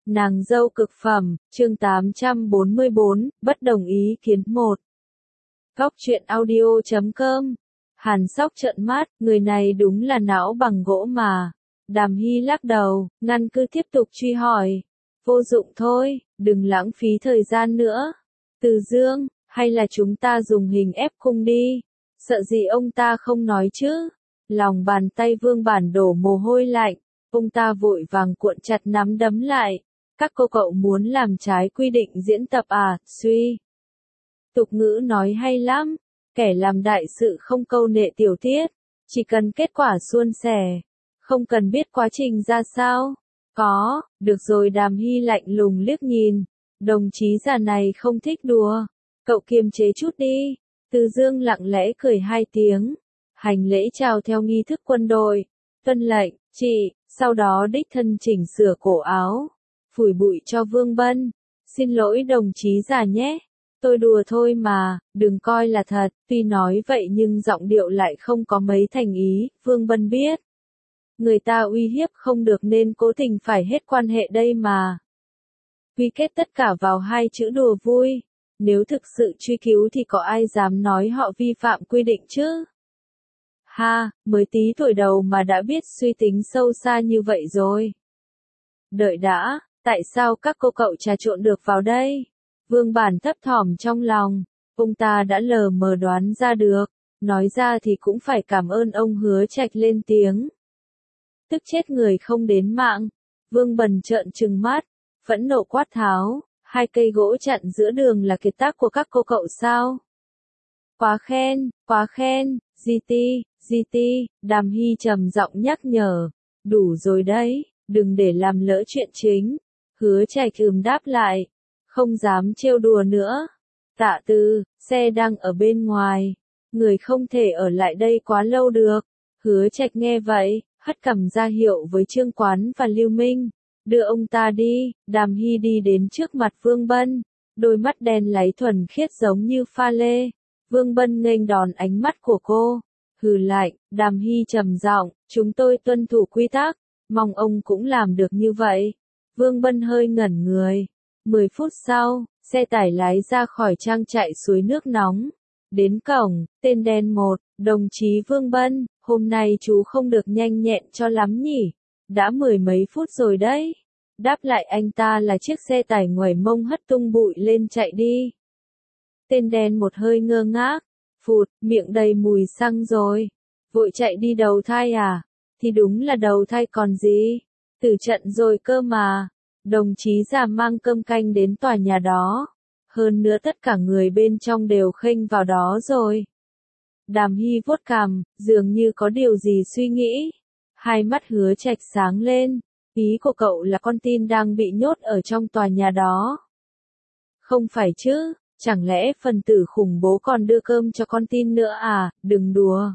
Nàng dâu cực phẩm, chương 844, bất đồng ý kiến 1. Góc truyện audio.com. Hàn Sóc trợn mắt, người này đúng là não bằng gỗ mà. Đàm Hy lắc đầu, ngăn cứ tiếp tục truy hỏi. Vô dụng thôi, đừng lãng phí thời gian nữa. Từ Dương, hay là chúng ta dùng hình ép cung đi. Sợ gì ông ta không nói chứ. Lòng bàn tay Vương Bản đổ mồ hôi lạnh. Ông ta vội vàng cuộn chặt nắm đấm lại. Các cô cậu muốn làm trái quy định diễn tập à, suy. Tục ngữ nói hay lắm, kẻ làm đại sự không câu nệ tiểu tiết, chỉ cần kết quả suôn sẻ, không cần biết quá trình ra sao. Có, được rồi. Đàm Hy lạnh lùng liếc nhìn, đồng chí già này không thích đùa, cậu kiềm chế chút đi. Từ Dương lặng lẽ cười hai tiếng, hành lễ chào theo nghi thức quân đội, tuân lệnh, chị, sau đó đích thân chỉnh sửa cổ áo, phủi bụi cho Vương Bân. Xin lỗi đồng chí già nhé. Tôi đùa thôi mà, đừng coi là thật. Tuy nói vậy nhưng giọng điệu lại không có mấy thành ý. Vương Bân biết người ta uy hiếp không được nên cố tình phải hết quan hệ đây mà. Quy kết tất cả vào hai chữ đùa vui. Nếu thực sự truy cứu thì có ai dám nói họ vi phạm quy định chứ? Ha, mới tí tuổi đầu mà đã biết suy tính sâu xa như vậy rồi. Đợi đã, tại sao các cô cậu trà trộn được vào đây? Vương Bản thấp thỏm trong lòng, ông ta đã lờ mờ đoán ra được, nói ra thì cũng phải cảm ơn ông Hứa Trạch lên tiếng. Tức chết người không đến mạng, Vương Bần trợn trừng mắt, phẫn nộ quát tháo, hai cây gỗ chặn giữa đường là kiệt tác của các cô cậu sao? Quá khen, GT, Đàm Hy trầm giọng nhắc nhở, đủ rồi đấy, đừng để làm lỡ chuyện chính. Hứa Trạch đáp lại, không dám trêu đùa nữa. Tạ Tư, xe đang ở bên ngoài, người không thể ở lại đây quá lâu được. Hứa Trạch nghe vậy, hất cằm ra hiệu với Trương Quán và Lưu Minh, đưa ông ta đi. Đàm Hy đi đến trước mặt Vương Bân, đôi mắt đen láy thuần khiết giống như pha lê. Vương Bân nghênh đón ánh mắt của cô, hừ lạnh. Đàm Hy trầm giọng, chúng tôi tuân thủ quy tắc, mong ông cũng làm được như vậy. Vương Bân hơi ngẩn người. 10 phút sau, xe tải lái ra khỏi trang trại suối nước nóng. Đến cổng, tên đen một, đồng chí Vương Bân, hôm nay chú không được nhanh nhẹn cho lắm nhỉ? Đã 10 mấy phút rồi đấy. Đáp lại anh ta là chiếc xe tải ngoảy mông hất tung bụi lên chạy đi. Tên đen một hơi ngơ ngác, phụt, miệng đầy mùi xăng rồi. Vội chạy đi đầu thai à? Thì đúng là đầu thai còn gì? Tử trận rồi cơ mà. Đồng chí già mang cơm canh đến tòa nhà đó. Hơn nữa tất cả người bên trong đều khênh vào đó rồi. Đàm Hy vuốt cằm, dường như có điều gì suy nghĩ. Hai mắt Hứa Trạch sáng lên. Ý của cậu là con tin đang bị nhốt ở trong tòa nhà đó. Không phải chứ, chẳng lẽ phần tử khủng bố còn đưa cơm cho con tin nữa à? Đừng đùa.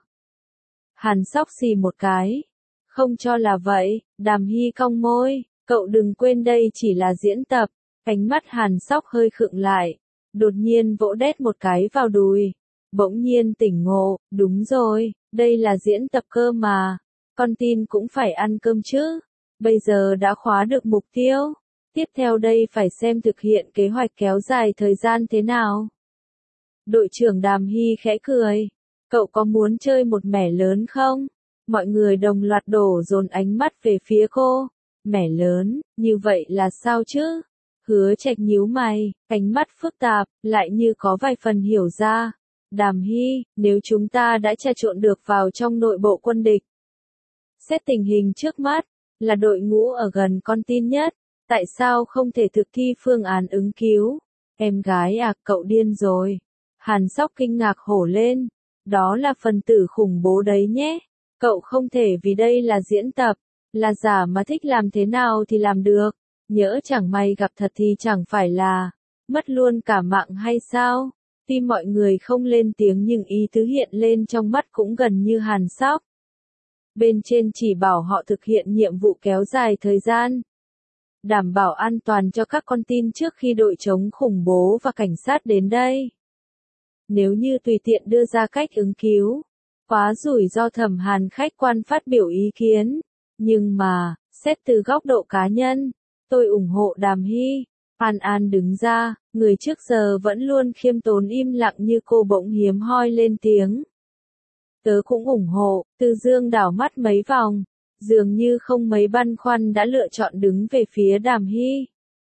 Hàn Sóc xì một cái. Không cho là vậy. Đàm Hy cong môi. Cậu đừng quên đây chỉ là diễn tập. Ánh mắt Hàn Sóc hơi khựng lại, đột nhiên vỗ đét một cái vào đùi. Bỗng nhiên tỉnh ngộ, đúng rồi, đây là diễn tập cơ mà. Con tin cũng phải ăn cơm chứ. Bây giờ đã khóa được mục tiêu. Tiếp theo đây phải xem thực hiện kế hoạch kéo dài thời gian thế nào. Đội trưởng Đàm Hy khẽ cười. Cậu có muốn chơi một mẻ lớn không? Mọi người đồng loạt đổ dồn ánh mắt về phía cô. Mẻ lớn, như vậy là sao chứ? Hứa Trạch nhíu mày, ánh mắt phức tạp, lại như có vài phần hiểu ra. Đàm Hy, nếu chúng ta đã trà trộn được vào trong nội bộ quân địch, xét tình hình trước mắt, là đội ngũ ở gần con tin nhất, tại sao không thể thực thi phương án ứng cứu? Em gái à, cậu điên rồi. Hàn Sóc kinh ngạc hổ lên, đó là phần tử khủng bố đấy nhé. Cậu không thể vì đây là diễn tập, là giả mà thích làm thế nào thì làm được. Nhỡ chẳng may gặp thật thì chẳng phải là mất luôn cả mạng hay sao? Tuy mọi người không lên tiếng nhưng ý tứ hiện lên trong mắt cũng gần như Hàn Sóc. Bên trên chỉ bảo họ thực hiện nhiệm vụ kéo dài thời gian, đảm bảo an toàn cho các con tin trước khi đội chống khủng bố và cảnh sát đến đây. Nếu như tùy tiện đưa ra cách ứng cứu, quá rủi ro. Thẩm Hàn khách quan phát biểu ý kiến. Nhưng mà, xét từ góc độ cá nhân, tôi ủng hộ Đàm Hy. An An đứng ra, người trước giờ vẫn luôn khiêm tốn im lặng như cô bỗng hiếm hoi lên tiếng. Tớ cũng ủng hộ. Từ Dương đảo mắt mấy vòng, dường như không mấy băn khoăn đã lựa chọn đứng về phía Đàm Hy.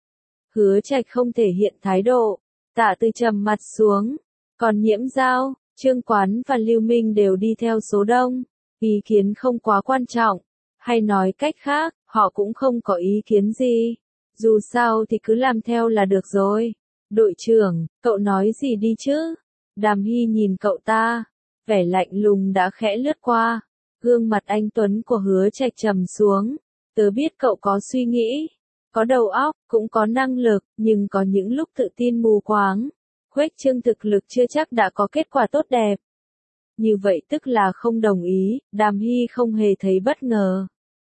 Hứa Trạch không thể hiện thái độ, Tạ Từ trầm mặt xuống, còn Nhiễm Giao, Trương Quán và Lưu Minh đều đi theo số đông, ý kiến không quá quan trọng, hay nói cách khác, họ cũng không có ý kiến gì, dù sao thì cứ làm theo là được rồi. Đội trưởng, cậu nói gì đi chứ? Đàm Hy nhìn cậu ta, vẻ lạnh lùng đã khẽ lướt qua, gương mặt anh tuấn của Hứa Trạch trầm xuống, tớ biết cậu có suy nghĩ, có đầu óc, cũng có năng lực, nhưng có những lúc tự tin mù quáng, khuếch trương thực lực chưa chắc đã có kết quả tốt đẹp. Như vậy tức là không đồng ý, Đàm Hy không hề thấy bất ngờ.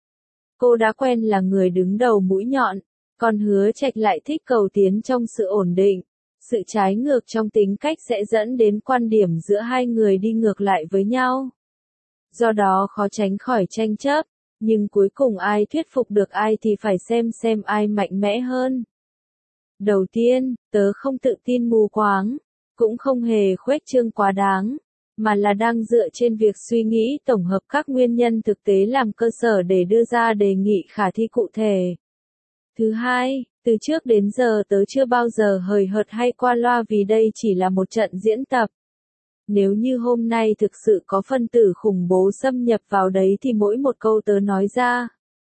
Cô đã quen là người đứng đầu mũi nhọn, còn Hứa Trạch lại thích cầu tiến trong sự ổn định. Sự trái ngược trong tính cách sẽ dẫn đến quan điểm giữa hai người đi ngược lại với nhau. Do đó khó tránh khỏi tranh chấp, nhưng cuối cùng ai thuyết phục được ai thì phải xem ai mạnh mẽ hơn. Đầu tiên, tớ không tự tin mù quáng, cũng không hề khuếch trương quá đáng, mà là đang dựa trên việc suy nghĩ tổng hợp các nguyên nhân thực tế làm cơ sở để đưa ra đề nghị khả thi cụ thể. Thứ hai, từ trước đến giờ tớ chưa bao giờ hời hợt hay qua loa vì đây chỉ là một trận diễn tập. Nếu như hôm nay thực sự có phân tử khủng bố xâm nhập vào đấy thì mỗi một câu tớ nói ra,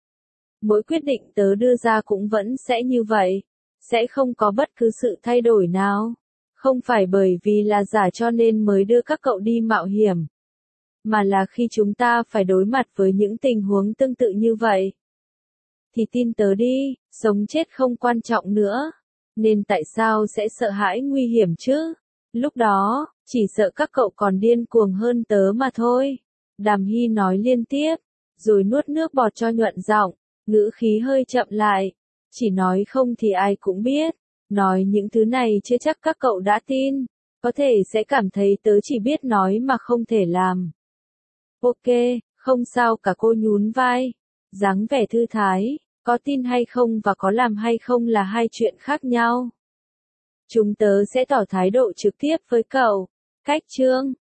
mỗi quyết định tớ đưa ra cũng vẫn sẽ như vậy, sẽ không có bất cứ sự thay đổi nào. Không phải bởi vì là giả cho nên mới đưa các cậu đi mạo hiểm, mà là khi chúng ta phải đối mặt với những tình huống tương tự như vậy. Thì tin tớ đi, sống chết không quan trọng nữa, nên tại sao sẽ sợ hãi nguy hiểm chứ? Lúc đó, chỉ sợ các cậu còn điên cuồng hơn tớ mà thôi. Đàm Hy nói liên tiếp, rồi nuốt nước bọt cho nhuận giọng, ngữ khí hơi chậm lại. Chỉ nói không thì ai cũng biết, nói những thứ này chưa chắc các cậu đã tin, có thể sẽ cảm thấy tớ chỉ biết nói mà không thể làm. Ok, không sao cả, cô nhún vai, dáng vẻ thư thái, có tin hay không và có làm hay không là hai chuyện khác nhau. Chúng tớ sẽ tỏ thái độ trực tiếp với cậu. Cách chương